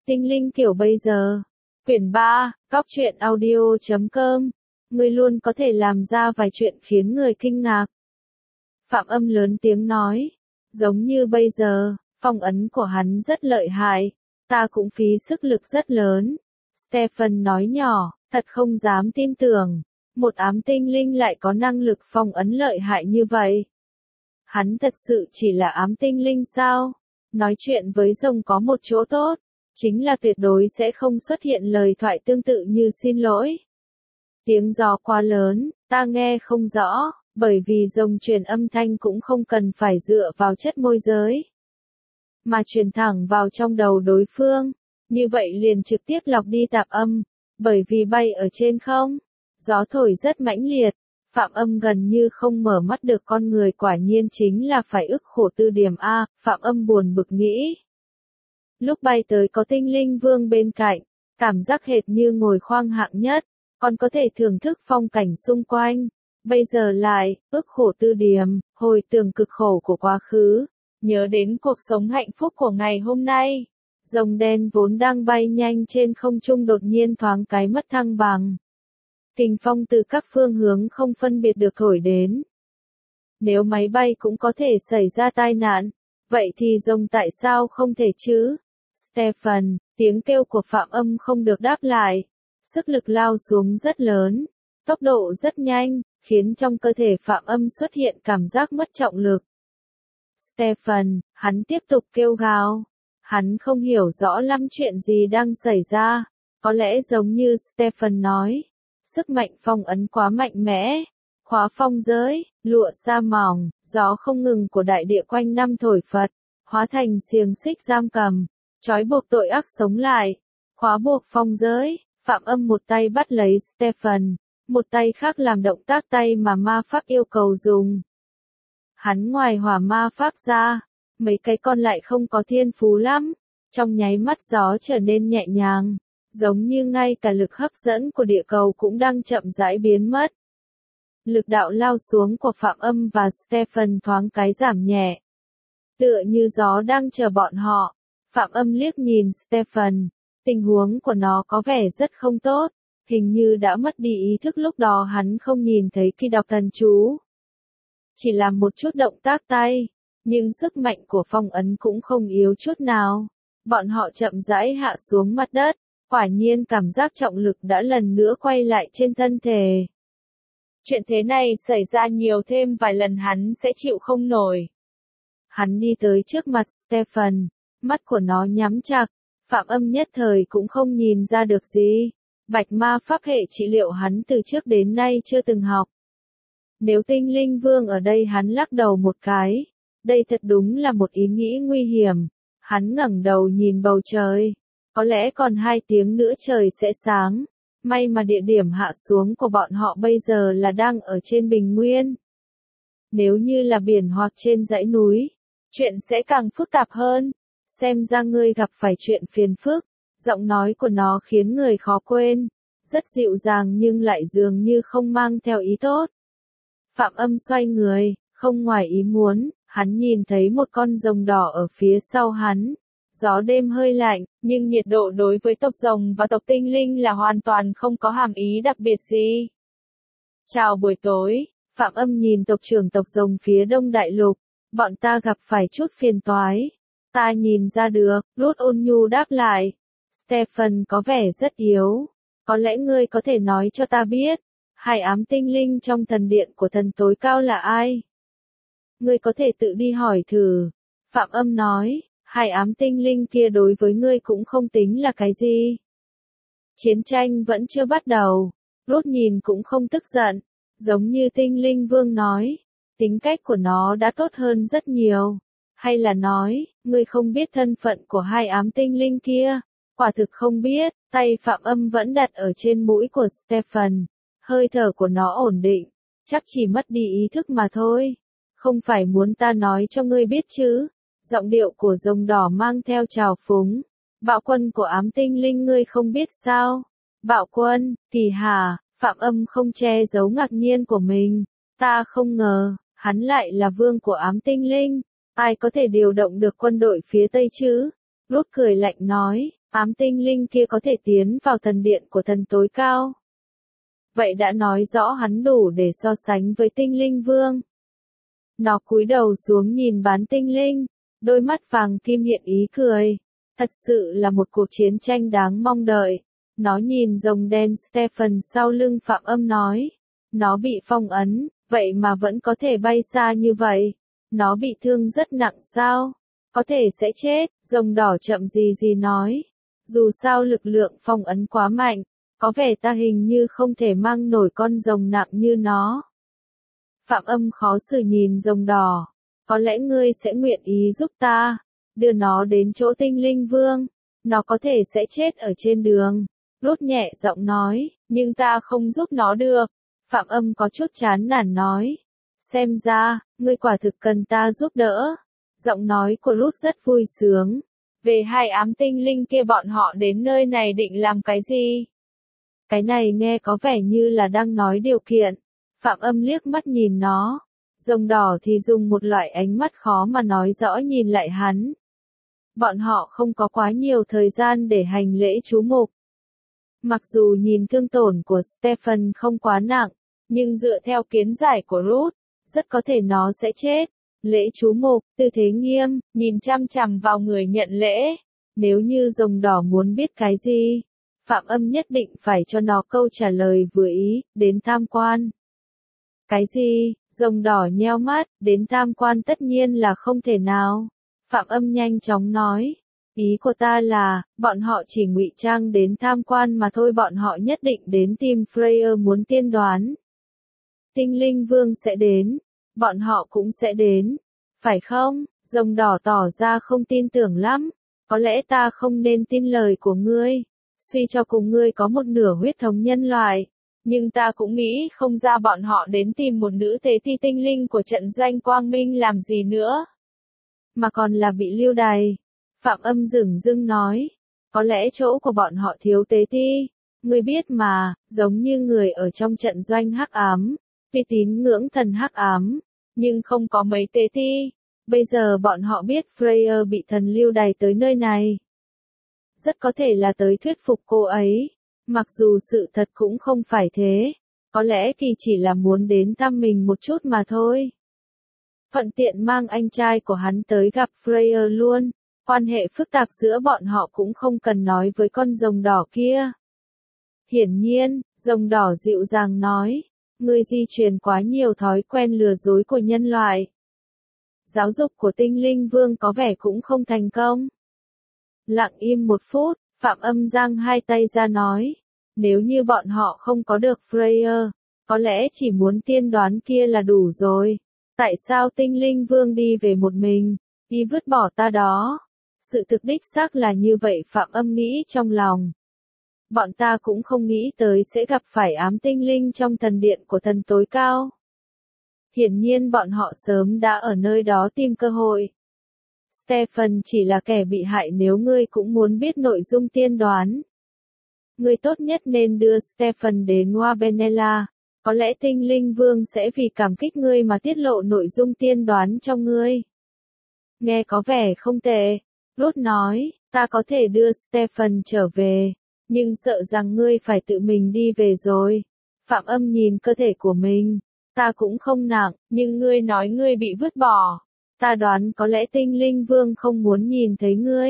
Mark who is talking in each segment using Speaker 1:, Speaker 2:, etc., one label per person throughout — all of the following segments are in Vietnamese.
Speaker 1: Tinh linh kiểu bây giờ. Quyển 3, Góc truyện audio.com. Ngươi luôn có thể làm ra vài chuyện khiến người kinh ngạc. Phạm Âm lớn tiếng nói. Giống như bây giờ, phong ấn của hắn rất lợi hại. Ta cũng phí sức lực rất lớn. Stephen nói nhỏ, thật không dám tin tưởng. Một ám tinh linh lại có năng lực phong ấn lợi hại như vậy. Hắn thật sự chỉ là ám tinh linh sao? Nói chuyện với rồng có một chỗ tốt, chính là tuyệt đối sẽ không xuất hiện lời thoại tương tự như xin lỗi. Tiếng gió quá lớn, ta nghe không rõ, bởi vì rồng truyền âm thanh cũng không cần phải dựa vào chất môi giới, mà truyền thẳng vào trong đầu đối phương, như vậy liền trực tiếp lọc đi tạp âm, bởi vì bay ở trên không, gió thổi rất mãnh liệt. Phạm Âm gần như không mở mắt được, con người quả nhiên chính là phải ức khổ tư điểm a, Phạm Âm buồn bực nghĩ. Lúc bay tới có tinh linh vương bên cạnh, cảm giác hệt như ngồi khoang hạng nhất, còn có thể thưởng thức phong cảnh xung quanh. Bây giờ lại, ức khổ tư điểm, hồi tưởng cực khổ của quá khứ, nhớ đến cuộc sống hạnh phúc của ngày hôm nay. Rồng đen vốn đang bay nhanh trên không trung đột nhiên thoáng cái mất thăng bằng. Kình phong từ các phương hướng không phân biệt được thổi đến. Nếu máy bay cũng có thể xảy ra tai nạn, vậy thì rồng tại sao không thể chứ? Stephen, tiếng kêu của Phạm Âm không được đáp lại. Sức lực lao xuống rất lớn, tốc độ rất nhanh, khiến trong cơ thể Phạm Âm xuất hiện cảm giác mất trọng lực. Stephen, hắn tiếp tục kêu gào. Hắn không hiểu rõ lắm chuyện gì đang xảy ra. Có lẽ giống như Stephen nói. Sức mạnh phong ấn quá mạnh mẽ, khóa phong giới, lụa sa mỏng, gió không ngừng của đại địa quanh năm thổi phật, hóa thành xiềng xích giam cầm, trói buộc tội ác sống lại, khóa buộc phong giới. Phạm Âm một tay bắt lấy Stephen, một tay khác làm động tác tay mà ma pháp yêu cầu dùng. Hắn ngoài hỏa ma pháp ra, mấy cái con lại không có thiên phú lắm, trong nháy mắt gió trở nên nhẹ nhàng. Giống như ngay cả lực hấp dẫn của địa cầu cũng đang chậm rãi biến mất. Lực đạo lao xuống của Phạm Âm và Stephen thoáng cái giảm nhẹ. Tựa như gió đang chờ bọn họ. Phạm Âm liếc nhìn Stephen. Tình huống của nó có vẻ rất không tốt. Hình như đã mất đi ý thức, lúc đó hắn không nhìn thấy khi đọc thần chú. Chỉ làm một chút động tác tay. Nhưng sức mạnh của phong ấn cũng không yếu chút nào. Bọn họ chậm rãi hạ xuống mặt đất. Quả nhiên cảm giác trọng lực đã lần nữa quay lại trên thân thể. Chuyện thế này xảy ra nhiều thêm vài lần hắn sẽ chịu không nổi. Hắn đi tới trước mặt Stephen, mắt của nó nhắm chặt, Phạm Âm nhất thời cũng không nhìn ra được gì. Bạch ma pháp hệ trị liệu hắn từ trước đến nay chưa từng học. Nếu tinh linh vương ở đây, hắn lắc đầu một cái. Đây thật đúng là một ý nghĩ nguy hiểm. Hắn ngẩng đầu nhìn bầu trời. Có lẽ còn 2 tiếng nữa trời sẽ sáng. May mà địa điểm hạ xuống của bọn họ bây giờ là đang ở trên bình nguyên. Nếu như là biển hoặc trên dãy núi, chuyện sẽ càng phức tạp hơn. Xem ra ngươi gặp phải chuyện phiền phức. Giọng nói của nó khiến người khó quên. Rất dịu dàng nhưng lại dường như không mang theo ý tốt. Phạm Âm xoay người, không ngoài ý muốn, hắn nhìn thấy một con rồng đỏ ở phía sau hắn. Gió đêm hơi lạnh, nhưng nhiệt độ đối với tộc rồng và tộc tinh linh là hoàn toàn không có hàm ý đặc biệt gì. Chào buổi tối, Phạm Âm nhìn tộc trưởng tộc rồng phía đông đại lục. Bọn ta gặp phải chút phiền toái. Ta nhìn ra được, Ruth ôn nhu đáp lại. Stephen có vẻ rất yếu. Có lẽ ngươi có thể nói cho ta biết, 2 ám tinh linh trong thần điện của thần tối cao là ai? Ngươi có thể tự đi hỏi thử. Phạm Âm nói. 2 ám tinh linh kia đối với ngươi cũng không tính là cái gì. Chiến tranh vẫn chưa bắt đầu. Ruth nhìn cũng không tức giận. Giống như tinh linh vương nói. Tính cách của nó đã tốt hơn rất nhiều. Hay là nói, ngươi không biết thân phận của 2 ám tinh linh kia. Quả thực không biết. Tay Phạm Âm vẫn đặt ở trên mũi của Stephen. Hơi thở của nó ổn định. Chắc chỉ mất đi ý thức mà thôi. Không phải muốn ta nói cho ngươi biết chứ. Giọng điệu của rồng đỏ mang theo trào phúng. Bạo quân của ám tinh linh ngươi không biết sao? Bạo quân, kỳ hả? Phạm Âm không che giấu ngạc nhiên của mình. Ta không ngờ, hắn lại là vương của ám tinh linh. Ai có thể điều động được quân đội phía Tây chứ? Ruth cười lạnh nói, Ám tinh linh kia có thể tiến vào thần điện của thần tối cao. Vậy đã nói rõ hắn đủ để so sánh với tinh linh vương. Nó cúi đầu xuống nhìn bán tinh linh, đôi mắt vàng kim hiện ý cười. Thật sự là một cuộc chiến tranh đáng mong đợi. Nó nhìn rồng đen Stephen sau lưng Phạm Âm nói. Nó bị phong ấn, vậy mà vẫn có thể bay xa như vậy. Nó bị thương rất nặng sao? Có thể sẽ chết, rồng đỏ chậm gì nói. Dù sao lực lượng phong ấn quá mạnh, có vẻ ta hình như không thể mang nổi con rồng nặng như nó. Phạm Âm khó xử nhìn rồng đỏ. Có lẽ ngươi sẽ nguyện ý giúp ta, đưa nó đến chỗ tinh linh vương. Nó có thể sẽ chết ở trên đường. Rút nhẹ giọng nói, nhưng ta không giúp nó được. Phạm Âm có chút chán nản nói. Xem ra, ngươi quả thực cần ta giúp đỡ. Giọng nói của Rút rất vui sướng. Về hai ám tinh linh kia bọn họ đến nơi này định làm cái gì? Cái này nghe có vẻ như là đang nói điều kiện. Phạm Âm liếc mắt nhìn nó. Rồng đỏ thì dùng một loại ánh mắt khó mà nói rõ nhìn lại hắn. Bọn họ không có quá nhiều thời gian để hành lễ chú mục. Mặc dù nhìn thương tổn của Stephen không quá nặng, nhưng dựa theo kiến giải của Ruth, rất có thể nó sẽ chết. Lễ chú mục, tư thế nghiêm, nhìn chăm chằm vào người nhận lễ. Nếu như rồng đỏ muốn biết cái gì, Phạm Âm nhất định phải cho nó câu trả lời vừa ý, đến tham quan. Cái gì? Rồng đỏ nheo mắt, đến tham quan tất nhiên là không thể nào. Phạm Âm nhanh chóng nói. Ý của ta là, bọn họ chỉ ngụy trang đến tham quan mà thôi, bọn họ nhất định đến tìm Freya muốn tiên đoán. Tinh linh vương sẽ đến, bọn họ cũng sẽ đến, phải không? Rồng đỏ tỏ ra không tin tưởng lắm. Có lẽ ta không nên tin lời của ngươi. Suy cho cùng ngươi có một nửa huyết thống nhân loại. Nhưng ta cũng nghĩ không ra bọn họ đến tìm một nữ tế ti tinh linh của trận doanh quang minh làm gì nữa. Mà còn là bị lưu đày. Phạm Âm dửng dưng nói. Có lẽ chỗ của bọn họ thiếu tế ti. Ngươi biết mà, giống như người ở trong trận doanh hắc ám. Vì tín ngưỡng thần hắc ám. Nhưng không có mấy tế ti. Bây giờ bọn họ biết Freya bị thần lưu đày tới nơi này. Rất có thể là tới thuyết phục cô ấy. Mặc dù sự thật cũng không phải thế. Có lẽ Kỳ chỉ là muốn đến thăm mình một chút mà thôi. Thuận tiện mang anh trai của hắn tới gặp Freya luôn. Quan hệ phức tạp giữa bọn họ cũng không cần nói với con rồng đỏ kia. Hiển nhiên, rồng đỏ dịu dàng nói. Ngươi di truyền quá nhiều thói quen lừa dối của nhân loại. Giáo dục của tinh linh vương có vẻ cũng không thành công. Lặng im một phút, Phạm Âm giang hai tay ra nói. Nếu như bọn họ không có được Freya, có lẽ chỉ muốn tiên đoán kia là đủ rồi. Tại sao tinh linh vương đi về một mình, đi vứt bỏ ta đó? Sự thực đích xác là như vậy, Phạm Âm nghĩ trong lòng. Bọn ta cũng không nghĩ tới sẽ gặp phải ám tinh linh trong thần điện của thần tối cao. Hiển nhiên bọn họ sớm đã ở nơi đó tìm cơ hội. Stephen chỉ là kẻ bị hại, nếu ngươi cũng muốn biết nội dung tiên đoán. Ngươi tốt nhất nên đưa Stephen đến Wabenella. Có lẽ tinh linh vương sẽ vì cảm kích ngươi mà tiết lộ nội dung tiên đoán cho ngươi. Nghe có vẻ không tệ. Ruth nói, ta có thể đưa Stephen trở về. Nhưng sợ rằng ngươi phải tự mình đi về rồi. Phạm Âm nhìn cơ thể của mình. Ta cũng không nặng, nhưng ngươi nói ngươi bị vứt bỏ. Ta đoán có lẽ tinh linh vương không muốn nhìn thấy ngươi.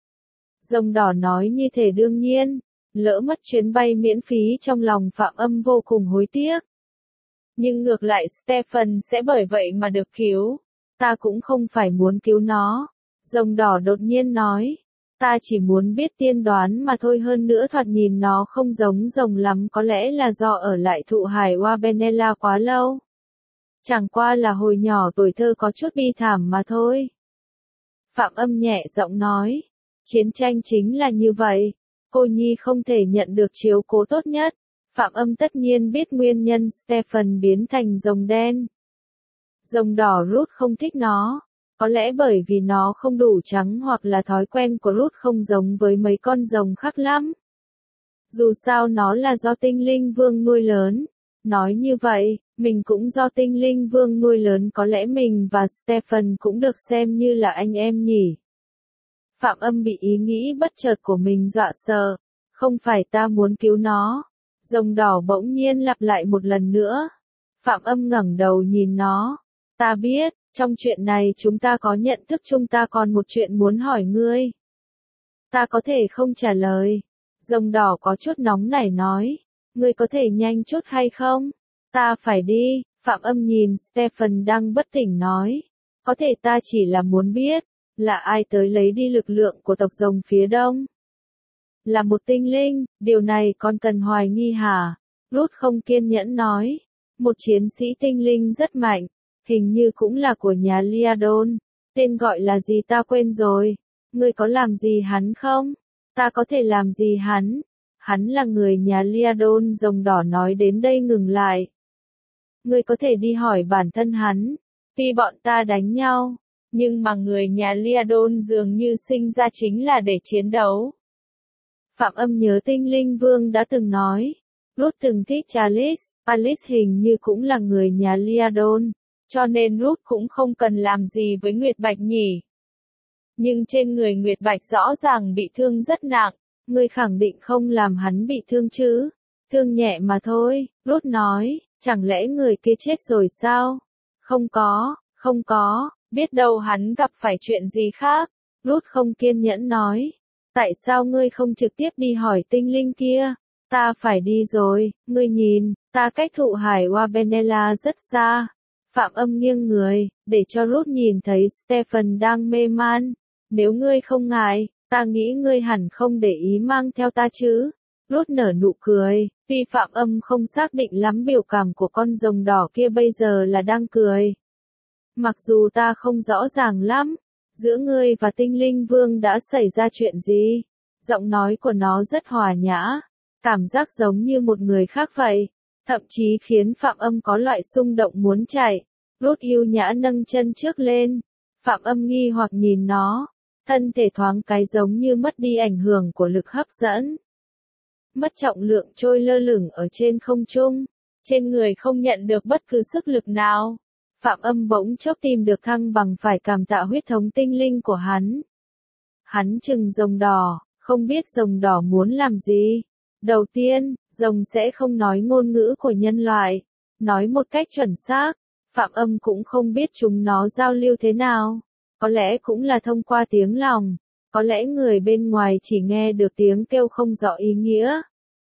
Speaker 1: Rồng đỏ nói như thể đương nhiên. Lỡ mất chuyến bay miễn phí, trong lòng Phạm Âm vô cùng hối tiếc. Nhưng ngược lại Stephen sẽ bởi vậy mà được cứu. Ta cũng không phải muốn cứu nó. Rồng đỏ đột nhiên nói. Ta chỉ muốn biết tiên đoán mà thôi, hơn nữa thoạt nhìn nó không giống rồng lắm, có lẽ là do ở lại thụ hải Wabenella quá lâu. Chẳng qua là hồi nhỏ tuổi thơ có chút bi thảm mà thôi. Phạm Âm nhẹ giọng nói. Chiến tranh chính là như vậy. Cô nhi không thể nhận được chiếu cố tốt nhất. Phạm Âm tất nhiên biết nguyên nhân Stephen biến thành rồng đen. Rồng đỏ Ruth không thích nó. Có lẽ bởi vì nó không đủ trắng, hoặc là thói quen của Ruth không giống với mấy con rồng khác lắm. Dù sao nó là do tinh linh vương nuôi lớn. Nói như vậy, mình cũng do tinh linh vương nuôi lớn, có lẽ mình và Stephen cũng được xem như là anh em nhỉ. Phạm Âm bị ý nghĩ bất chợt của mình dọa sợ. Không phải ta muốn cứu nó. Rồng đỏ bỗng nhiên lặp lại một lần nữa. Phạm Âm ngẩng đầu nhìn nó. Ta biết, trong chuyện này chúng ta có nhận thức chung, ta còn một chuyện muốn hỏi ngươi. Ta có thể không trả lời. Rồng đỏ có chút nóng nảy nói. Ngươi có thể nhanh chút hay không? Ta phải đi. Phạm Âm nhìn Stephen đang bất tỉnh nói. Có thể ta chỉ là muốn biết, là ai tới lấy đi lực lượng của tộc rồng phía đông? Là một tinh linh, điều này con cần hoài nghi hả? Ruth không kiên nhẫn nói. Một chiến sĩ tinh linh rất mạnh, hình như cũng là của nhà Liadon. Tên gọi là gì ta quên rồi. Ngươi có làm gì hắn không? Ta có thể làm gì hắn? Hắn là người nhà Liadon. Rồng đỏ nói đến đây ngừng lại. Ngươi có thể đi hỏi bản thân hắn. Tuy bọn ta đánh nhau, nhưng mà người nhà Liadon dường như sinh ra chính là để chiến đấu. Phạm Âm nhớ tinh linh vương đã từng nói. Ruth từng thích Alice. Alice hình như cũng là người nhà Liadon, cho nên Ruth cũng không cần làm gì với Nguyệt Bạch nhỉ. Nhưng trên người Nguyệt Bạch rõ ràng bị thương rất nặng. Ngươi khẳng định không làm hắn bị thương chứ? Thương nhẹ mà thôi, Ruth nói. Chẳng lẽ người kia chết rồi sao? Không có, biết đâu hắn gặp phải chuyện gì khác. Ruth không kiên nhẫn nói. Tại sao ngươi không trực tiếp đi hỏi tinh linh kia? Ta phải đi rồi, ngươi nhìn, ta cách thụ hải Wabenella rất xa. Phạm Âm nghiêng người, để cho Ruth nhìn thấy Stephen đang mê man. Nếu ngươi không ngại, ta nghĩ ngươi hẳn không để ý mang theo ta chứ. Ruth nở nụ cười, tuy Phạm Âm không xác định lắm biểu cảm của con rồng đỏ kia bây giờ là đang cười. Mặc dù ta không rõ ràng lắm, giữa ngươi và tinh linh vương đã xảy ra chuyện gì? Giọng nói của nó rất hòa nhã, cảm giác giống như một người khác vậy, thậm chí khiến Phạm Âm có loại xung động muốn chạy. Ruth yêu nhã nâng chân trước lên, Phạm Âm nghi hoặc nhìn nó, thân thể thoáng cái giống như mất đi ảnh hưởng của lực hấp dẫn. Mất trọng lượng trôi lơ lửng ở trên không trung, trên người không nhận được bất cứ sức lực nào. Phạm Âm bỗng chốc tìm được thăng bằng, phải cảm tạ huyết thống tinh linh của hắn. Hắn chừng rồng đỏ, không biết rồng đỏ muốn làm gì. Đầu tiên, rồng sẽ không nói ngôn ngữ của nhân loại. Nói một cách chuẩn xác, Phạm Âm cũng không biết chúng nó giao lưu thế nào. Có lẽ cũng là thông qua tiếng lòng. Có lẽ người bên ngoài chỉ nghe được tiếng kêu không rõ ý nghĩa.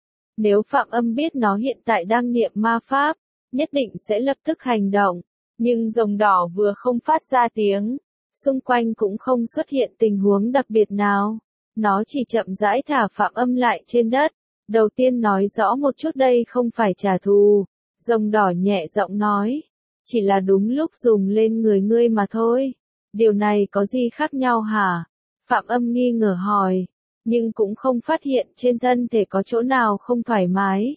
Speaker 1: Nếu Phạm Âm biết nó hiện tại đang niệm ma pháp, nhất định sẽ lập tức hành động. Nhưng rồng đỏ vừa không phát ra tiếng, xung quanh cũng không xuất hiện tình huống đặc biệt nào. Nó chỉ chậm rãi thả Phạm Âm lại trên đất. Đầu tiên nói rõ một chút, đây không phải trả thù. Rồng đỏ nhẹ giọng nói. Chỉ là đúng lúc dùng lên người ngươi mà thôi. Điều này có gì khác nhau hả? Phạm Âm nghi ngờ hỏi. Nhưng cũng không phát hiện trên thân thể có chỗ nào không thoải mái.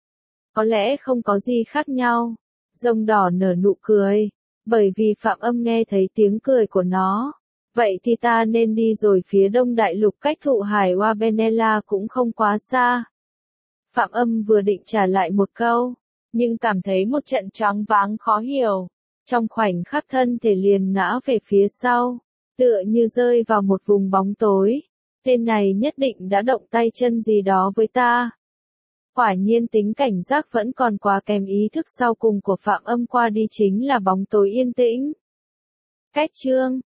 Speaker 1: Có lẽ không có gì khác nhau. Rồng đỏ nở nụ cười. Bởi vì Phạm Âm nghe thấy tiếng cười của nó. Vậy thì ta nên đi rồi, phía đông đại lục cách thụ hải Wabenella cũng không quá xa. Phạm Âm vừa định trả lại một câu, nhưng cảm thấy một trận choáng váng khó hiểu. Trong khoảnh khắc thân thể liền ngã về phía sau, tựa như rơi vào một vùng bóng tối. Tên này nhất định đã động tay chân gì đó với ta. Quả nhiên tính cảnh giác vẫn còn quá kém, ý thức sau cùng của Phạm Âm qua đi chính là bóng tối yên tĩnh. Cách chương